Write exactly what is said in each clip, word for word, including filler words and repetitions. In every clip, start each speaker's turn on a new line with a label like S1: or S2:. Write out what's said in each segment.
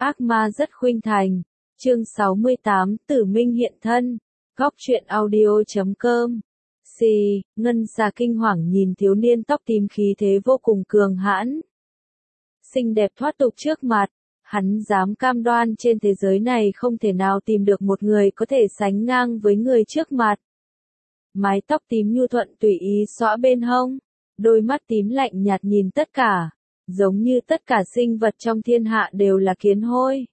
S1: Ác ma rất khuynh thành. Chương sáu mươi tám, Tử Minh hiện thân. Góc truyện audio chấm com. Xì, Ngân Xà kinh hoàng nhìn thiếu niên tóc tím khí thế vô cùng cường hãn. Xinh đẹp thoát tục trước mặt, hắn dám cam đoan trên thế giới này không thể nào tìm được một người có thể sánh ngang với người trước mặt. Mái tóc tím nhu thuận tùy ý xõa bên hông, đôi mắt tím lạnh nhạt nhìn tất cả, giống như tất cả sinh vật trong thiên hạ đều là kiến hôi.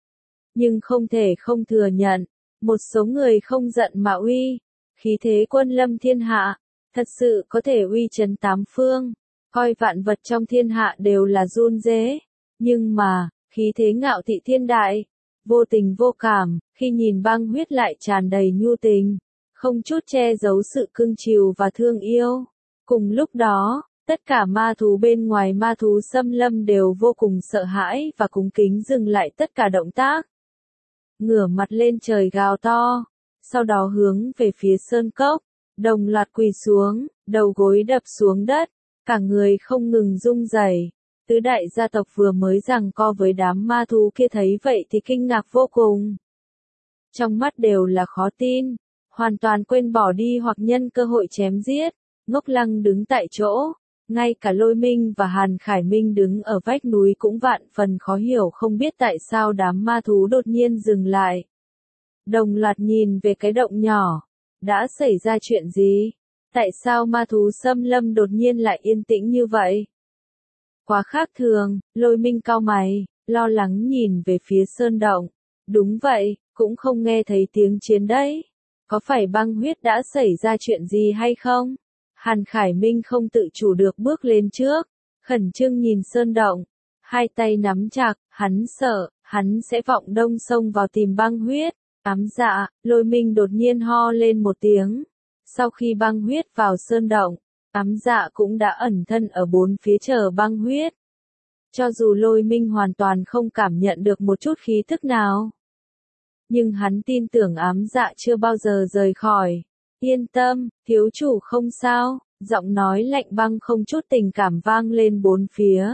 S1: Nhưng không thể không thừa nhận, một số người không giận mà uy, khí thế quân lâm thiên hạ, thật sự có thể uy chấn tám phương, coi vạn vật trong thiên hạ đều là run rế. Nhưng mà, khí thế ngạo thị thiên đại, vô tình vô cảm, khi nhìn băng huyết lại tràn đầy nhu tình, không chút che giấu sự cưng chiều và thương yêu. Cùng lúc đó, tất cả ma thú bên ngoài ma thú xâm lâm đều vô cùng sợ hãi và cúng kính dừng lại tất cả động tác. Ngửa mặt lên trời gào to, sau đó hướng về phía sơn cốc, đồng loạt quỳ xuống, đầu gối đập xuống đất, cả người không ngừng rung rẩy. Tứ đại gia tộc vừa mới giằng co với đám ma thú kia thấy vậy thì kinh ngạc vô cùng. Trong mắt đều là khó tin, hoàn toàn quên bỏ đi hoặc nhân cơ hội chém giết, ngốc lăng đứng tại chỗ. Ngay cả Lôi Minh và Hàn Khải Minh đứng ở vách núi cũng vạn phần khó hiểu không biết tại sao đám ma thú đột nhiên dừng lại. Đồng loạt nhìn về cái động nhỏ. Đã xảy ra chuyện gì? Tại sao ma thú xâm lâm đột nhiên lại yên tĩnh như vậy? Quá khác thường, Lôi Minh cau mày, lo lắng nhìn về phía sơn động. Đúng vậy, cũng không nghe thấy tiếng chiến đấy. Có phải băng huyết đã xảy ra chuyện gì hay không? Hàn Khải Minh không tự chủ được bước lên trước, khẩn trương nhìn sơn động, hai tay nắm chặt, hắn sợ, hắn sẽ vọng đông sông vào tìm băng huyết. Ám dạ, Lôi Minh đột nhiên ho lên một tiếng. Sau khi băng huyết vào sơn động, ám dạ cũng đã ẩn thân ở bốn phía chờ băng huyết. Cho dù Lôi Minh hoàn toàn không cảm nhận được một chút khí thức nào, nhưng hắn tin tưởng ám dạ chưa bao giờ rời khỏi. Yên tâm, thiếu chủ không sao, giọng nói lạnh băng không chút tình cảm vang lên bốn phía.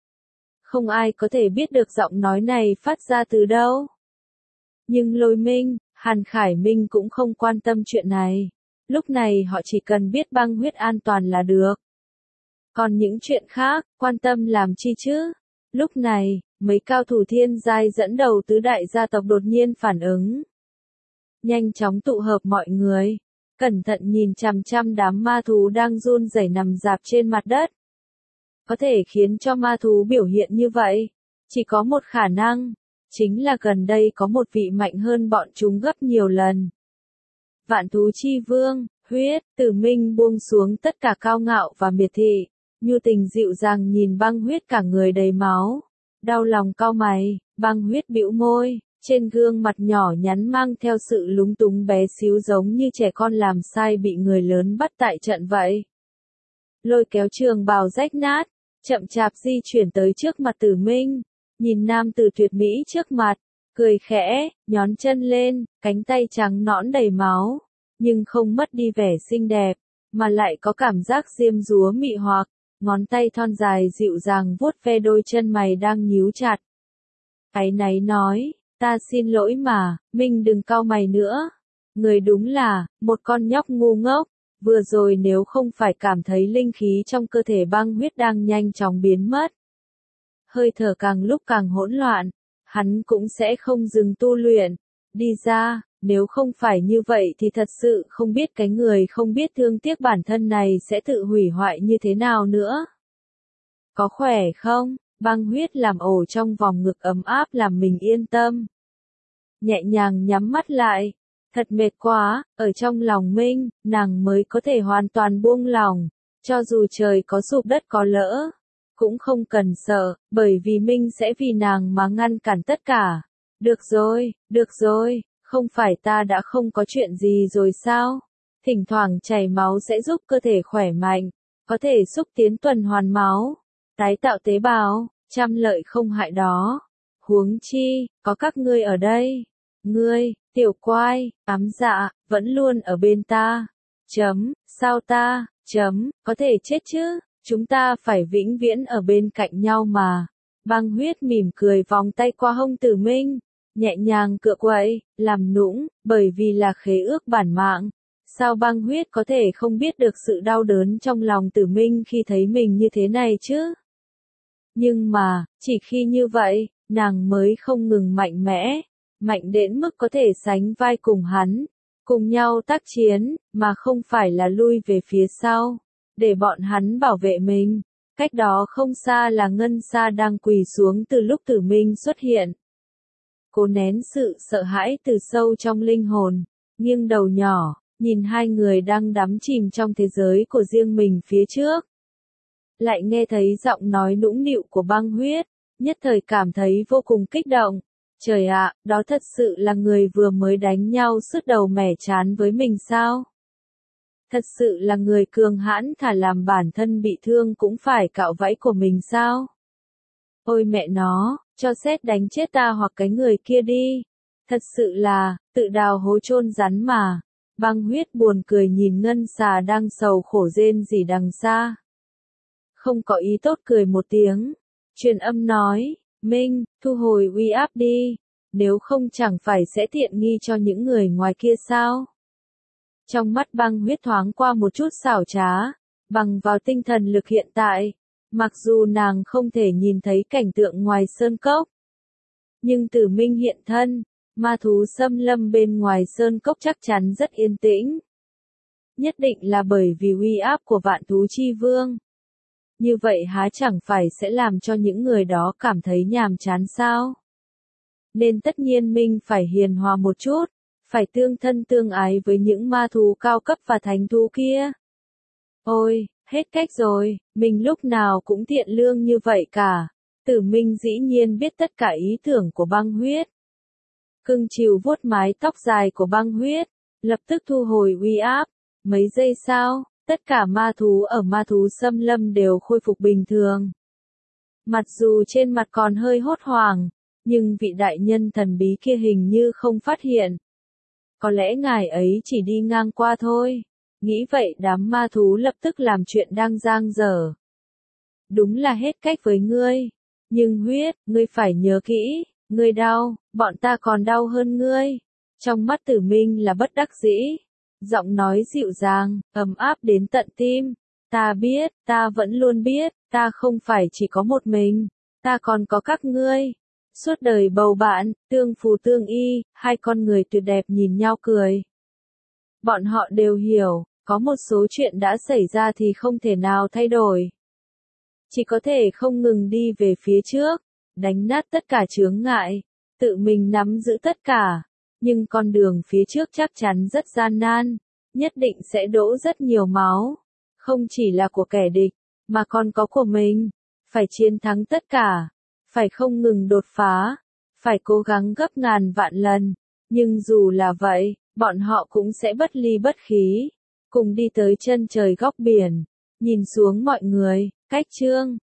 S1: Không ai có thể biết được giọng nói này phát ra từ đâu. Nhưng Lôi Minh, Hàn Khải Minh cũng không quan tâm chuyện này. Lúc này họ chỉ cần biết băng huyết an toàn là được. Còn những chuyện khác, quan tâm làm chi chứ? Lúc này, mấy cao thủ thiên giai dẫn đầu tứ đại gia tộc đột nhiên phản ứng. Nhanh chóng tụ hợp mọi người. Cẩn thận nhìn chằm chằm đám ma thú đang run rẩy nằm rạp trên mặt đất. Có thể khiến cho ma thú biểu hiện như vậy, chỉ có một khả năng, chính là gần đây có một vị mạnh hơn bọn chúng gấp nhiều lần. Vạn thú chi vương, huyết, Tử Minh buông xuống tất cả cao ngạo và miệt thị, nhu tình dịu dàng nhìn băng huyết cả người đầy máu. Đau lòng cau mày, băng huyết bĩu môi. Trên gương mặt nhỏ nhắn mang theo sự lúng túng bé xíu giống như trẻ con làm sai bị người lớn bắt tại trận vậy. Lôi kéo trường bào rách nát, chậm chạp di chuyển tới trước mặt Tử Minh, nhìn nam tử tuyệt mỹ trước mặt, cười khẽ, nhón chân lên, cánh tay trắng nõn đầy máu, nhưng không mất đi vẻ xinh đẹp, mà lại có cảm giác diêm dúa mị hoặc, ngón tay thon dài dịu dàng vuốt ve đôi chân mày đang nhíu chặt. Áy náy nói. Ta xin lỗi mà, Minh đừng cau mày nữa. Người đúng là, một con nhóc ngu ngốc, vừa rồi nếu không phải cảm thấy linh khí trong cơ thể băng huyết đang nhanh chóng biến mất. Hơi thở càng lúc càng hỗn loạn, hắn cũng sẽ không dừng tu luyện. Đi ra, nếu không phải như vậy thì thật sự không biết cái người không biết thương tiếc bản thân này sẽ tự hủy hoại như thế nào nữa. Có khỏe không? Băng huyết làm ổ trong vòng ngực ấm áp làm mình yên tâm. Nhẹ nhàng nhắm mắt lại. Thật mệt quá, ở trong lòng Minh, nàng mới có thể hoàn toàn buông lòng. Cho dù trời có sụp đất có lỡ, cũng không cần sợ, bởi vì Minh sẽ vì nàng mà ngăn cản tất cả. Được rồi, được rồi, không phải ta đã không có chuyện gì rồi sao? Thỉnh thoảng chảy máu sẽ giúp cơ thể khỏe mạnh, có thể xúc tiến tuần hoàn máu, tái tạo tế bào. Trăm lợi không hại đó. Huống chi, có các ngươi ở đây. Ngươi, tiểu quai, ám dạ, vẫn luôn ở bên ta. Chấm, sao ta, chấm, có thể chết chứ, chúng ta phải vĩnh viễn ở bên cạnh nhau mà. Băng Huyết mỉm cười vòng tay qua hông Tử Minh, nhẹ nhàng cựa quậy, làm nũng, bởi vì là khế ước bản mạng. Sao Băng Huyết có thể không biết được sự đau đớn trong lòng Tử Minh khi thấy mình như thế này chứ? Nhưng mà, chỉ khi như vậy, nàng mới không ngừng mạnh mẽ, mạnh đến mức có thể sánh vai cùng hắn, cùng nhau tác chiến, mà không phải là lui về phía sau, để bọn hắn bảo vệ mình. Cách đó không xa là Ngân Sa đang quỳ xuống từ lúc Tử Minh xuất hiện. Cố nén sự sợ hãi từ sâu trong linh hồn, nghiêng đầu nhỏ, nhìn hai người đang đắm chìm trong thế giới của riêng mình phía trước. Lại nghe thấy giọng nói nũng nịu của Băng Huyết, nhất thời cảm thấy vô cùng kích động. Trời ạ, đó thật sự là người vừa mới đánh nhau sứt đầu mẻ trán với mình sao? Thật sự là người cường hãn thà làm bản thân bị thương cũng phải cạo váy của mình sao? Ôi mẹ nó, cho sét đánh chết ta hoặc cái người kia đi. Thật sự là, tự đào hố chôn rắn mà. Băng Huyết buồn cười nhìn Ngân Xà đang sầu khổ rên rỉ đằng xa. Không có ý tốt cười một tiếng. Truyền âm nói, Minh, thu hồi uy áp đi. Nếu không chẳng phải sẽ tiện nghi cho những người ngoài kia sao? Trong mắt Băng Huyết thoáng qua một chút xảo trá, bằng vào tinh thần lực hiện tại. Mặc dù nàng không thể nhìn thấy cảnh tượng ngoài sơn cốc. Nhưng Tử Minh hiện thân, ma thú xâm lâm bên ngoài sơn cốc chắc chắn rất yên tĩnh. Nhất định là bởi vì uy áp của Vạn Thú Chi Vương. Như vậy há chẳng phải sẽ làm cho những người đó cảm thấy nhàm chán sao? Nên tất nhiên Minh phải hiền hòa một chút, phải tương thân tương ái với những ma thú cao cấp và thánh thú kia. Ôi, hết cách rồi, mình lúc nào cũng thiện lương như vậy cả. Tử Minh dĩ nhiên biết tất cả ý tưởng của Băng Huyết. Cưng chiều vuốt mái tóc dài của Băng Huyết, lập tức thu hồi uy áp. Mấy giây sau, tất cả ma thú ở ma thú xâm lâm đều khôi phục bình thường. Mặc dù trên mặt còn hơi hốt hoảng, nhưng vị đại nhân thần bí kia hình như không phát hiện. Có lẽ ngài ấy chỉ đi ngang qua thôi. Nghĩ vậy đám ma thú lập tức làm chuyện đang dang dở. Đúng là hết cách với ngươi. Nhưng Huyết, ngươi phải nhớ kỹ, ngươi đau, bọn ta còn đau hơn ngươi. Trong mắt Tử Minh là bất đắc dĩ. Giọng nói dịu dàng, ấm áp đến tận tim. Ta biết, ta vẫn luôn biết, ta không phải chỉ có một mình, ta còn có các ngươi. Suốt đời bầu bạn, tương phù tương y, hai con người tuyệt đẹp nhìn nhau cười. Bọn họ đều hiểu, có một số chuyện đã xảy ra thì không thể nào thay đổi. Chỉ có thể không ngừng đi về phía trước, đánh nát tất cả chướng ngại, tự mình nắm giữ tất cả. Nhưng con đường phía trước chắc chắn rất gian nan, nhất định sẽ đổ rất nhiều máu. Không chỉ là của kẻ địch, mà còn có của mình. Phải chiến thắng tất cả, phải không ngừng đột phá, phải cố gắng gấp ngàn vạn lần. Nhưng dù là vậy, bọn họ cũng sẽ bất ly bất khí, cùng đi tới chân trời góc biển, nhìn xuống mọi người, cách chương.